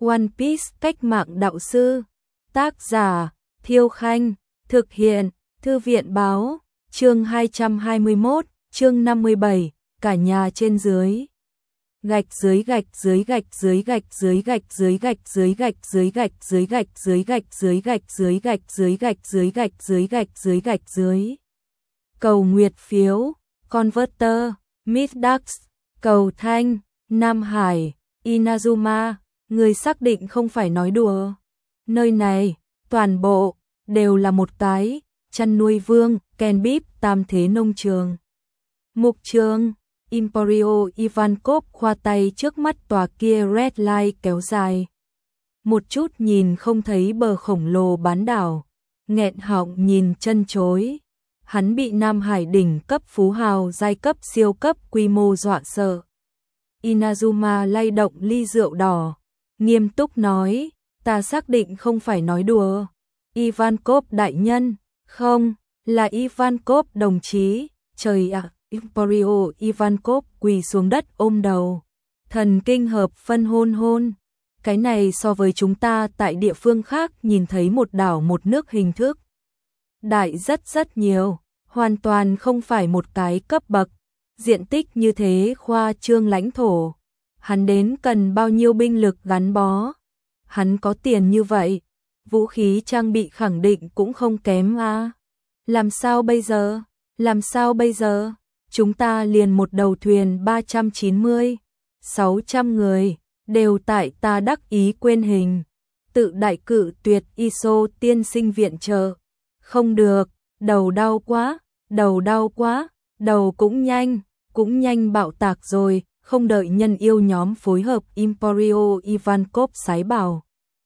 One Piece cách mạng đạo sư. Tác giả Thiêu Khanh. Thực hiện Thư viện báo. Chương 221, chương 57, cả nhà trên dưới. Gạch dưới gạch dưới gạch dưới gạch dưới gạch dưới gạch dưới gạch dưới gạch dưới gạch dưới gạch dưới gạch dưới gạch dưới gạch dưới gạch dưới gạch dưới gạch dưới. Cầu nguyệt phiếu, Converter, Middax, cầu thanh, Nam Hải, Inazuma, người xác định không phải nói đùa. Nơi này, toàn bộ, đều là một cái, chăn nuôi vương, Kenbip, tam thế nông trường. Mục trường, Emporio Ivankov khoa tay trước mắt tòa kia Red Light kéo dài. Một chút nhìn không thấy bờ khổng lồ bán đảo, nghẹn họng nhìn chân chối. Hắn bị Nam Hải đỉnh cấp phú hào giai cấp siêu cấp quy mô dọa sợ. Inazuma lay động ly rượu đỏ, nghiêm túc nói, ta xác định không phải nói đùa. Ivankov đại nhân, không, là Ivankov đồng chí, trời ạ, Emporio Ivankov quỳ xuống đất ôm đầu. Thần kinh hợp phân hôn. Cái này so với chúng ta tại địa phương khác nhìn thấy một đảo một nước hình thức. Đại rất nhiều, hoàn toàn không phải một cái cấp bậc. Diện tích như thế khoa trương lãnh thổ. Hắn đến cần bao nhiêu binh lực gắn bó. Hắn có tiền như vậy, vũ khí trang bị khẳng định cũng không kém à. Làm sao bây giờ? Chúng ta liền một đầu thuyền 390, 600 người, đều tại ta đắc ý quên hình. Tự đại cự tuyệt ISO tiên sinh viện trợ. Không được, đầu đau quá, đầu cũng nhanh bạo tạc rồi, không đợi nhân yêu nhóm phối hợp Emporio Ivankov sái bảo.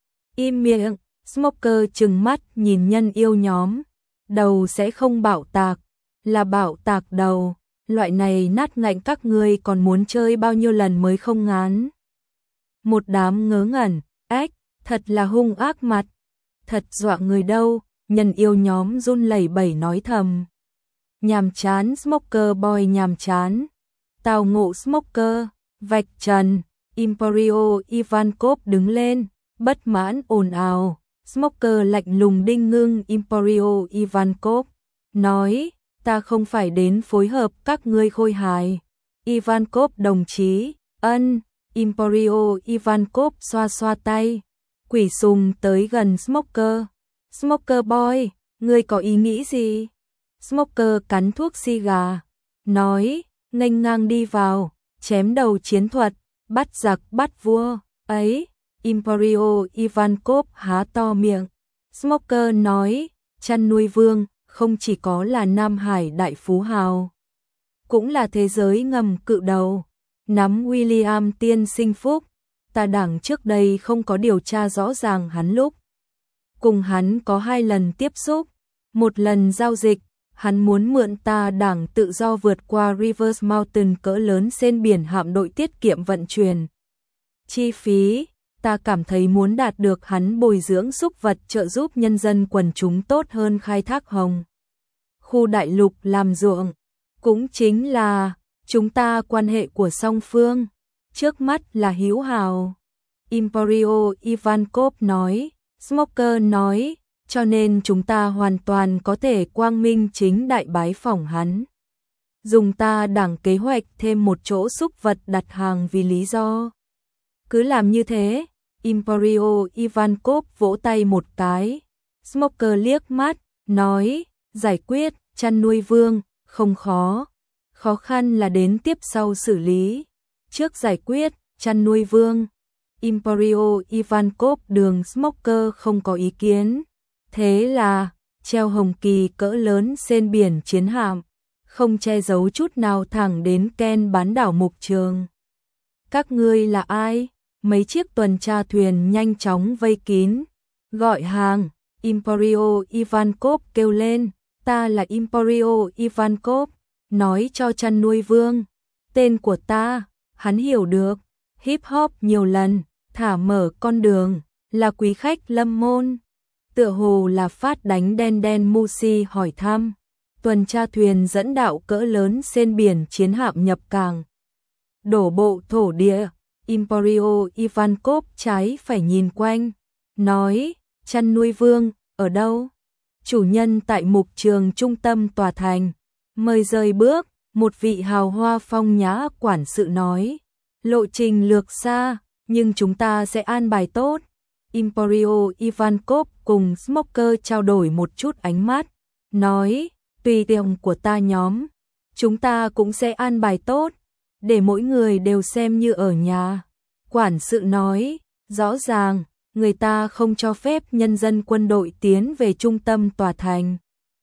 Im miệng, Smoker trừng mắt nhìn nhân yêu nhóm. Đầu sẽ không bạo tạc, là bạo tạc đầu. Loại này nát ngạnh các ngươi còn muốn chơi bao nhiêu lần mới không ngán. Một đám ngớ ngẩn, ếch, thật là hung ác mặt. Thật dọa người đâu, nhân yêu nhóm run lẩy bẩy nói thầm. Nhàm chán Smoker boy nhàm chán. Tào ngộ Smoker, vạch trần, Emporio Ivankov đứng lên, bất mãn ồn ào. Smoker lạnh lùng đinh ngưng Emporio Ivankov, nói, ta không phải đến phối hợp các ngươi khôi hài. Ivankov đồng chí, ân, Emporio Ivankov xoa tay, quỷ sùng tới gần Smoker. Smoker boy, ngươi có ý nghĩ gì? Smoker cắn thuốc xì gà, nói, nghênh ngang đi vào, chém đầu chiến thuật, bắt giặc bắt vua, ấy. Emporio Ivankov há to miệng. Smoker nói, chăn nuôi vương, không chỉ có là Nam Hải đại phú hào, cũng là thế giới ngầm cự đầu. Nắm William tiên sinh phúc, ta đảng trước đây không có điều tra rõ ràng hắn lúc. Cùng hắn có 2 lần tiếp xúc, một lần giao dịch, hắn muốn mượn ta đảng tự do vượt qua Rivers Mountain cỡ lớn trên biển hạm đội tiết kiệm vận chuyển chi phí. Ta cảm thấy muốn đạt được hắn bồi dưỡng súc vật trợ giúp nhân dân quần chúng tốt hơn khai thác hồng khu đại lục làm ruộng, cũng chính là chúng ta quan hệ của song phương trước mắt là hữu hảo. Emporio Ivankov nói. Smoker nói, cho nên chúng ta hoàn toàn có thể quang minh chính đại bái phỏng hắn. Dùng ta đảng kế hoạch thêm một chỗ súc vật đặt hàng vì lý do. Cứ làm như thế. Emporio Ivankov vỗ tay một cái. Smoker liếc mắt, nói, giải quyết, chăn nuôi vương, không khó. Khó khăn là đến tiếp sau xử lý. Trước giải quyết, chăn nuôi vương. Emporio Ivankov đường Smoker không có ý kiến. Thế là, treo hồng kỳ cỡ lớn trên biển chiến hạm, không che giấu chút nào thẳng đến Ken bán đảo mục trường. Các ngươi là ai? Mấy chiếc tuần tra thuyền nhanh chóng vây kín, gọi hàng. Emporio Ivankov kêu lên, ta là Emporio Ivankov, nói cho chăn nuôi vương. Tên của ta, hắn hiểu được, hip hop nhiều lần, thả mở con đường, là quý khách lâm môn. Tựa hồ là phát đánh đen Musi hỏi thăm. Tuần tra thuyền dẫn đạo cỡ lớn trên biển chiến hạm nhập cảng. Đổ bộ thổ địa. Emporio Ivankov trái phải nhìn quanh, nói, chăn nuôi vương, ở đâu? Chủ nhân tại mục trường trung tâm tòa thành. Mời rời bước, một vị hào hoa phong nhã quản sự nói. Lộ trình lược xa, nhưng chúng ta sẽ an bài tốt. Emporio Ivankov cùng Smoker trao đổi một chút ánh mắt, nói, tùy tiện của ta nhóm, chúng ta cũng sẽ an bài tốt, để mỗi người đều xem như ở nhà. Quản sự nói, rõ ràng, người ta không cho phép nhân dân quân đội tiến về trung tâm tòa thành.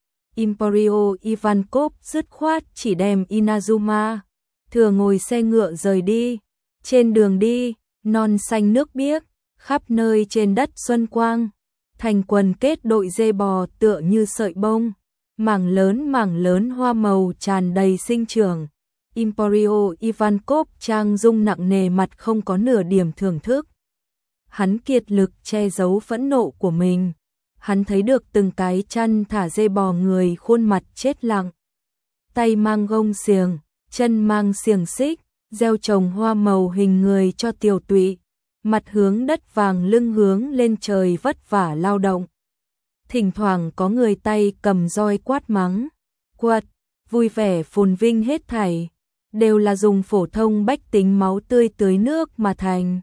Emporio Ivankov dứt khoát chỉ đem Inazuma thừa ngồi xe ngựa rời đi. Trên đường đi, non xanh nước biếc, khắp nơi trên đất xuân quang, thành quần kết đội dê bò tựa như sợi bông, mảng lớn hoa màu tràn đầy sinh trưởng. Emporio Ivankov trang dung nặng nề, mặt không có nửa điểm thưởng thức. Hắn kiệt lực che giấu phẫn nộ của mình. Hắn thấy được từng cái chăn thả dê bò người khuôn mặt chết lặng. Tay mang gông xiềng, chân mang xiềng xích, gieo trồng hoa màu hình người cho tiểu tụy. Mặt hướng đất vàng, lưng hướng lên trời vất vả lao động. Thỉnh thoảng có người tay cầm roi quát mắng, quật, vui vẻ phồn vinh hết thảy, đều là dùng phổ thông bách tính máu tươi tưới nước mà thành.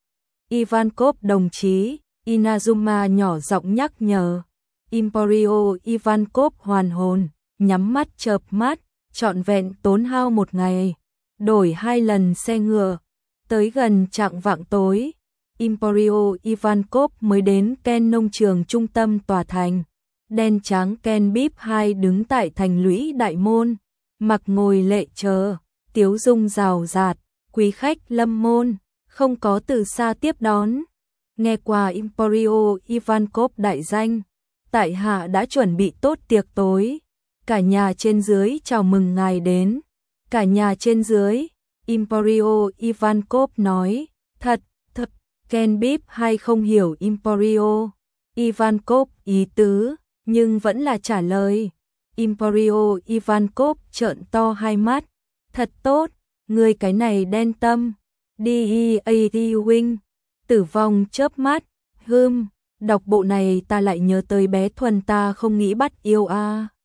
Ivankov đồng chí, Inazuma nhỏ giọng nhắc nhở. Emporio Ivankov hoàn hồn, nhắm mắt chợp mắt, trọn vẹn tốn hao một ngày, đổi 2 lần xe ngựa. Tới gần chạng vạng tối, Emporio Ivankov mới đến Ken nông trường trung tâm tòa thành. Đen trắng Ken Bip 2 đứng tại thành lũy đại môn, mặc ngồi lệ chờ, tiếu dung rào rạt, quý khách lâm môn, không có từ xa tiếp đón. Nghe qua Emporio Ivankov đại danh, tại hạ đã chuẩn bị tốt tiệc tối, cả nhà trên dưới chào mừng ngài đến. Cả nhà trên dưới, Emporio Ivankov nói, thật, Ken Bip hay không hiểu Emporio Ivankov ý tứ, nhưng vẫn là trả lời. Emporio Ivankov trợn to hai mắt, thật tốt, người cái này đen tâm, đi huynh. Tử vong chớp mắt, đọc bộ này ta lại nhớ tới bé Thuần, ta không nghĩ bắt yêu a.